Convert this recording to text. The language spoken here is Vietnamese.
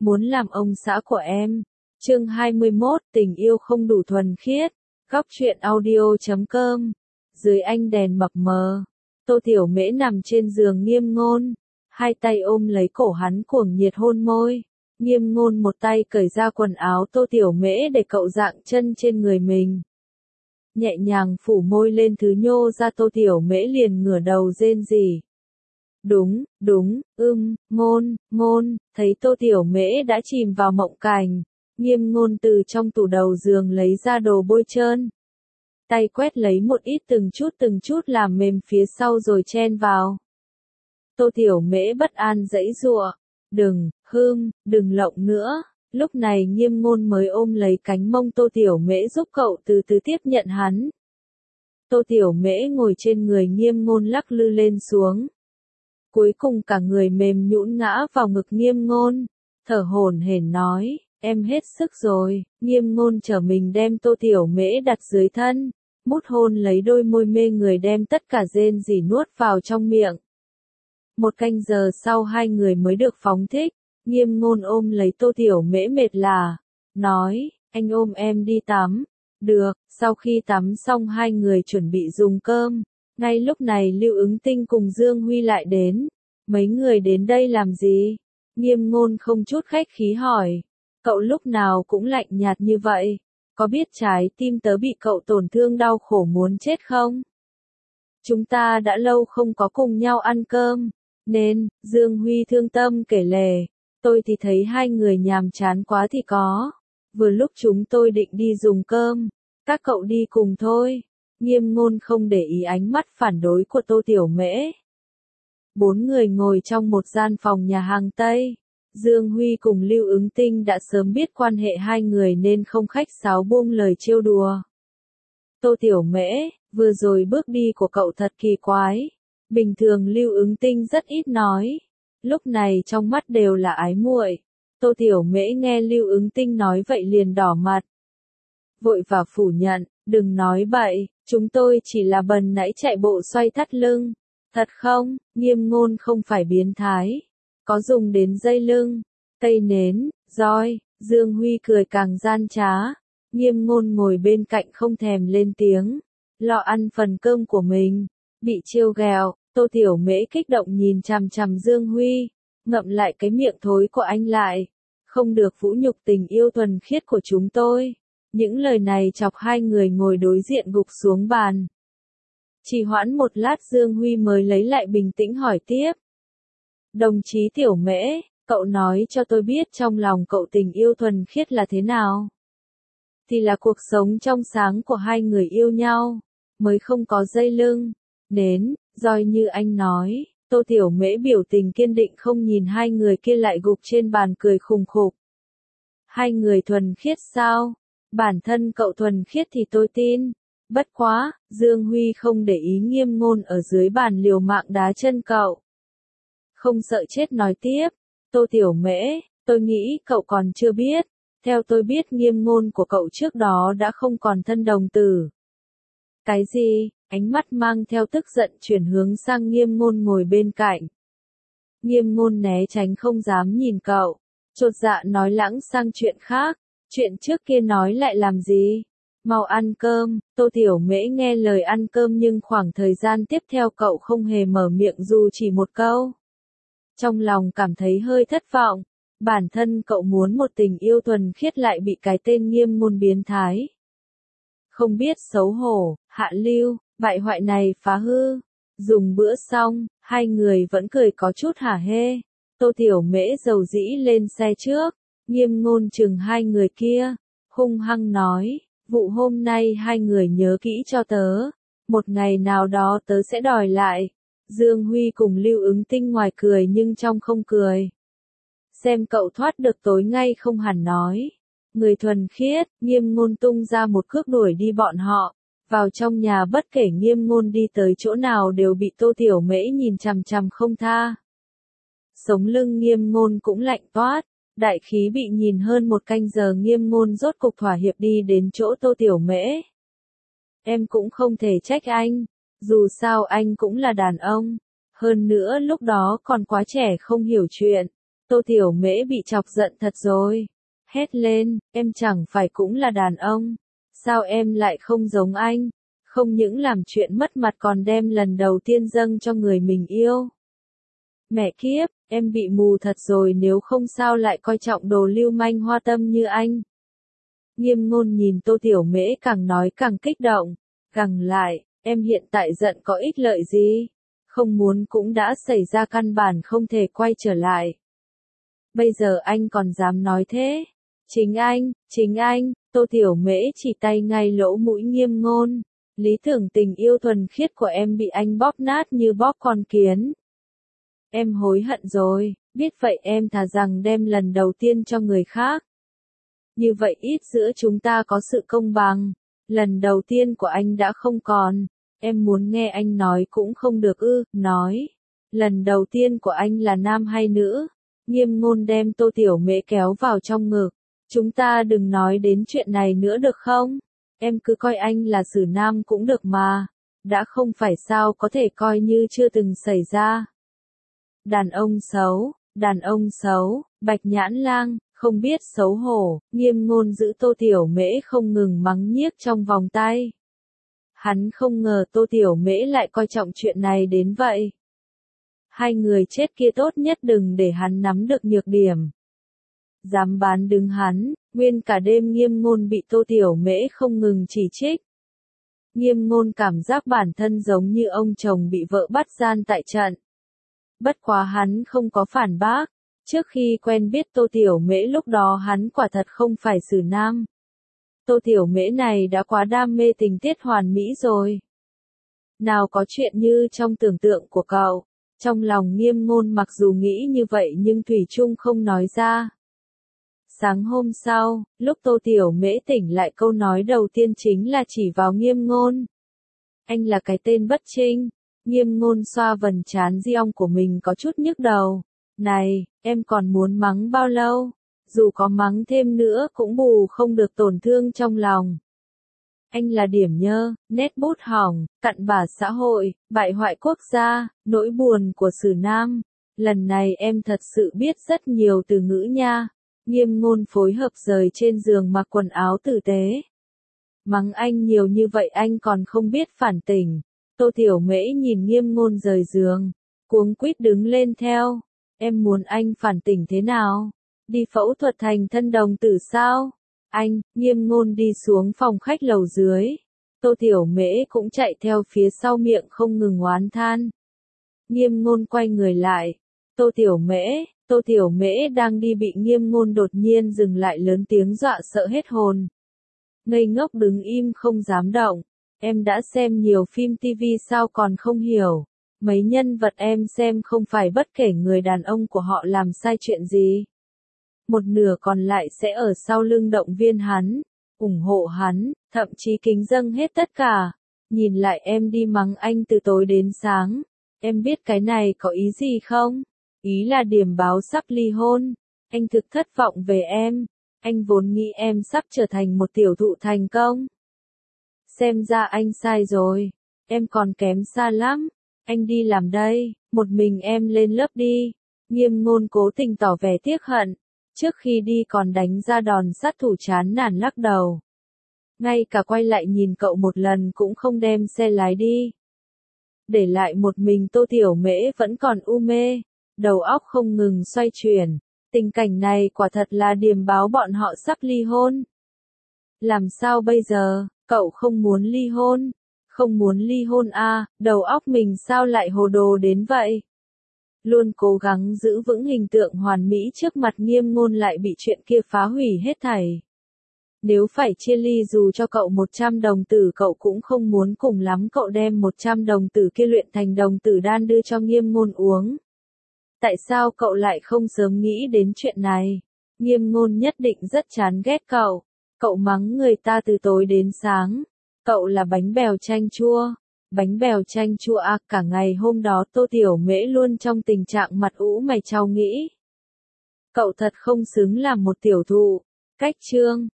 muốn làm ông xã của em. Chương 21, tình yêu không đủ thuần khiết. Góc truyện audio.com. Dưới ánh đèn mập mờ, Tô Tiểu Mễ nằm trên giường Nghiêm Ngôn, hai tay ôm lấy cổ hắn cuồng nhiệt hôn môi. Nghiêm Ngôn một tay cởi ra quần áo Tô Tiểu Mễ để cậu dạng chân trên người mình. Nhẹ nhàng phủ môi lên thứ nhô ra, Tô Tiểu Mễ liền ngửa đầu rên rỉ. Đúng, Ngôn, thấy Tô Tiểu Mễ đã chìm vào mộng cảnh, Nghiêm Ngôn từ trong tủ đầu giường lấy ra đồ bôi trơn. Tay quét lấy một ít từng chút làm mềm phía sau rồi chen vào. Tô Tiểu Mễ bất an giãy giụa, đừng lộng nữa. Lúc này Nghiêm Ngôn mới ôm lấy cánh mông Tô Tiểu Mễ giúp cậu từ từ tiếp nhận hắn. Tô Tiểu Mễ ngồi trên người Nghiêm Ngôn lắc lư lên xuống. Cuối cùng cả người mềm nhũn ngã vào ngực Nghiêm Ngôn, thở hổn hển nói, em hết sức rồi. Nghiêm Ngôn trở mình đem Tô Tiểu Mễ đặt dưới thân, mút hôn lấy đôi môi mê người, đem tất cả rên rỉ nuốt vào trong miệng. Một canh giờ sau hai người mới được phóng thích. Nghiêm Ngôn ôm lấy Tô Tiểu Mễ mệt lả, nói, anh ôm em đi tắm. Được. Sau khi tắm xong hai người chuẩn bị dùng cơm. Ngay lúc này Lưu Ứng Tinh cùng Dương Huy lại đến. Mấy người đến đây làm gì? Nghiêm Ngôn không chút khách khí hỏi. Cậu lúc nào cũng lạnh nhạt như vậy. Có biết trái tim tớ bị cậu tổn thương đau khổ muốn chết không? Chúng ta đã lâu không có cùng nhau ăn cơm. Nên, Dương Huy thương tâm kể lể. Tôi thì thấy hai người nhàm chán quá thì có. Vừa lúc chúng tôi định đi dùng cơm. Các cậu đi cùng thôi. Nghiêm Ngôn không để ý ánh mắt phản đối của Tô Tiểu Mễ. Bốn người ngồi trong một gian phòng nhà hàng Tây. Dương Huy cùng Lưu Ứng Tinh đã sớm biết quan hệ hai người nên không khách sáo buông lời trêu đùa. Tô Tiểu Mễ, vừa rồi bước đi của cậu thật kỳ quái. Bình thường Lưu Ứng Tinh rất ít nói. Lúc này trong mắt đều là ái muội. Tô Tiểu Mễ nghe Lưu Ứng Tinh nói vậy liền đỏ mặt. Vội và phủ nhận, đừng nói bậy, chúng tôi chỉ là bần nãy chạy bộ xoay thắt lưng. Thật không? Nghiêm Ngôn không phải biến thái. Có dùng đến dây lưng, cây nến, roi. Dương Huy cười càng gian trá. Nghiêm Ngôn ngồi bên cạnh không thèm lên tiếng, lo ăn phần cơm của mình. Bị trêu ghẹo, Tô Tiểu Mễ kích động nhìn chằm chằm Dương Huy, ngậm lại cái miệng thối của anh lại. Không được vũ nhục tình yêu thuần khiết của chúng tôi. Những lời này chọc hai người ngồi đối diện gục xuống bàn. Chỉ hoãn một lát Dương Huy mới lấy lại bình tĩnh hỏi tiếp. Đồng chí Tiểu Mễ, cậu nói cho tôi biết trong lòng cậu tình yêu thuần khiết là thế nào? Thì là cuộc sống trong sáng của hai người yêu nhau, mới không có dây lưng, nến, roi như anh nói. Tô Tiểu Mễ biểu tình kiên định không nhìn hai người kia lại gục trên bàn cười khùng khục. Hai người thuần khiết sao? Bản thân cậu thuần khiết thì tôi tin. Bất quá, Dương Huy không để ý Nghiêm Ngôn ở dưới bàn liều mạng đá chân cậu. Không sợ chết nói tiếp. Tô Tiểu Mễ, tôi nghĩ cậu còn chưa biết. Theo tôi biết Nghiêm Ngôn của cậu trước đó đã không còn thân đồng tử. Cái gì? Ánh mắt mang theo tức giận chuyển hướng sang Nghiêm Ngôn ngồi bên cạnh. Nghiêm Ngôn né tránh không dám nhìn cậu. Chột dạ nói lãng sang chuyện khác. Chuyện trước kia nói lại làm gì? Mau ăn cơm. Tô Tiểu Mễ nghe lời ăn cơm nhưng khoảng thời gian tiếp theo cậu không hề mở miệng dù chỉ một câu. Trong lòng cảm thấy hơi thất vọng. Bản thân cậu muốn một tình yêu thuần khiết lại bị cái tên Nghiêm Ngôn biến thái. Không biết xấu hổ, hạ lưu, bại hoại này phá hư. Dùng bữa xong, hai người vẫn cười có chút hả hê. Tô Tiểu Mễ dầu dĩ lên xe trước. Nghiêm Ngôn chừng hai người kia, hung hăng nói, vụ hôm nay hai người nhớ kỹ cho tớ. Một ngày nào đó tớ sẽ đòi lại. Dương Huy cùng Lưu Ứng Tinh ngoài cười nhưng trong không cười. Xem cậu thoát được tối ngay không hẳn nói. Người thuần khiết, Nghiêm Ngôn tung ra một cước đuổi đi bọn họ. Vào trong nhà bất kể Nghiêm Ngôn đi tới chỗ nào đều bị Tô Tiểu Mễ nhìn chằm chằm không tha. Sống lưng Nghiêm Ngôn cũng lạnh toát. Đại khí bị nhìn hơn một canh giờ Nghiêm Ngôn rốt cục thỏa hiệp đi đến chỗ Tô Tiểu Mễ. Em cũng không thể trách anh. Dù sao anh cũng là đàn ông. Hơn nữa lúc đó còn quá trẻ không hiểu chuyện. Tô Tiểu Mễ bị chọc giận thật rồi. Hét lên, em chẳng phải cũng là đàn ông. Sao em lại không giống anh? Không những làm chuyện mất mặt còn đem lần đầu tiên dâng cho người mình yêu. Mẹ kiếp, em bị mù thật rồi nếu không sao lại coi trọng đồ lưu manh hoa tâm như anh. Nghiêm Ngôn nhìn Tô Tiểu Mễ càng nói càng kích động. Gằng lại, em hiện tại giận có ích lợi gì? Không muốn cũng đã xảy ra căn bản không thể quay trở lại. Bây giờ anh còn dám nói thế? Chính anh, Tô Tiểu Mễ chỉ tay ngay lỗ mũi Nghiêm Ngôn. Lý tưởng tình yêu thuần khiết của em bị anh bóp nát như bóp con kiến. Em hối hận rồi, biết vậy em thà rằng đem lần đầu tiên cho người khác. Như vậy ít giữa chúng ta có sự công bằng. Lần đầu tiên của anh đã không còn. Em muốn nghe anh nói cũng không được ư, nói. Lần đầu tiên của anh là nam hay nữ? Nghiêm Ngôn đem Tô Tiểu Mễ kéo vào trong ngực. Chúng ta đừng nói đến chuyện này nữa được không? Em cứ coi anh là xử nam cũng được mà. Đã không phải sao có thể coi như chưa từng xảy ra. Đàn ông xấu, Bạch Nhãn Lang, không biết xấu hổ, Nghiêm Ngôn giữ Tô Tiểu Mễ không ngừng mắng nhiếc trong vòng tay. Hắn không ngờ Tô Tiểu Mễ lại coi trọng chuyện này đến vậy. Hai người chết kia tốt nhất đừng để hắn nắm được nhược điểm. Dám bán đứng hắn, nguyên cả đêm Nghiêm Ngôn bị Tô Tiểu Mễ không ngừng chỉ trích. Nghiêm Ngôn cảm giác bản thân giống như ông chồng bị vợ bắt gian tại trận. Bất quá hắn không có phản bác. Trước khi quen biết Tô Tiểu Mễ lúc đó hắn quả thật không phải xử nam. Tô Tiểu Mễ này đã quá đam mê tình tiết hoàn mỹ rồi. Nào có chuyện như trong tưởng tượng của cậu. Trong lòng Nghiêm Ngôn mặc dù nghĩ như vậy nhưng thủy chung không nói ra. Sáng hôm sau, lúc Tô Tiểu Mễ tỉnh lại câu nói đầu tiên chính là chỉ vào Nghiêm Ngôn. Anh là cái tên bất trinh. Nghiêm Ngôn xoa vầng trán riong của mình có chút nhức đầu. Này, em còn muốn mắng bao lâu? Dù có mắng thêm nữa cũng bù không được tổn thương trong lòng. Anh là điểm nhơ, nét bút hỏng, cặn bã xã hội, bại hoại quốc gia, nỗi buồn của xử nam. Lần này em thật sự biết rất nhiều từ ngữ nha. Nghiêm Ngôn phối hợp rời trên giường mặc quần áo tử tế. Mắng anh nhiều như vậy anh còn không biết phản tỉnh. Tô Tiểu Mễ nhìn Nghiêm Ngôn rời giường, cuống quýt đứng lên theo. Em muốn anh phản tỉnh thế nào? Đi phẫu thuật thành thân đồng tử sao? Anh, Nghiêm Ngôn đi xuống phòng khách lầu dưới. Tô Tiểu Mễ cũng chạy theo phía sau miệng không ngừng oán than. Nghiêm Ngôn quay người lại. Tô Tiểu Mễ đang đi bị Nghiêm Ngôn đột nhiên dừng lại lớn tiếng dọa sợ hết hồn. Ngây ngốc đứng im không dám động. Em đã xem nhiều phim TV sao còn không hiểu. Mấy nhân vật em xem không phải bất kể người đàn ông của họ làm sai chuyện gì. Một nửa còn lại sẽ ở sau lưng động viên hắn, ủng hộ hắn, thậm chí kính dâng hết tất cả. Nhìn lại em đi mắng anh từ tối đến sáng. Em biết cái này có ý gì không? Ý là điểm báo sắp ly hôn. Anh thực thất vọng về em. Anh vốn nghĩ em sắp trở thành một tiểu thụ thành công. Xem ra anh sai rồi. Em còn kém xa lắm. Anh đi làm đây, một mình em lên lớp đi. Nghiêm Ngôn cố tình tỏ vẻ tiếc hận. Trước khi đi còn đánh ra đòn sát thủ chán nản lắc đầu. Ngay cả quay lại nhìn cậu một lần cũng không đem xe lái đi. Để lại một mình Tô Tiểu Mễ vẫn còn u mê. Đầu óc không ngừng xoay chuyển. Tình cảnh này quả thật là điềm báo bọn họ sắp ly hôn. Làm sao bây giờ, cậu không muốn ly hôn? Không muốn ly hôn à, đầu óc mình sao lại hồ đồ đến vậy? Luôn cố gắng giữ vững hình tượng hoàn mỹ trước mặt Nghiêm Ngôn lại bị chuyện kia phá hủy hết thảy. Nếu phải chia ly dù cho cậu 100 đồng tử cậu cũng không muốn, cùng lắm cậu đem 100 đồng tử kia luyện thành đồng tử đan đưa cho Nghiêm Ngôn uống. Tại sao cậu lại không sớm nghĩ đến chuyện này? Nghiêm Ngôn nhất định rất chán ghét cậu. Cậu mắng người ta từ tối đến sáng. Cậu là bánh bèo chanh chua. Bánh bèo chanh chua à, cả ngày hôm đó Tô Tiểu Mễ luôn trong tình trạng mặt ủ mày chau nghĩ. Cậu thật không xứng làm một tiểu thụ. Cách chương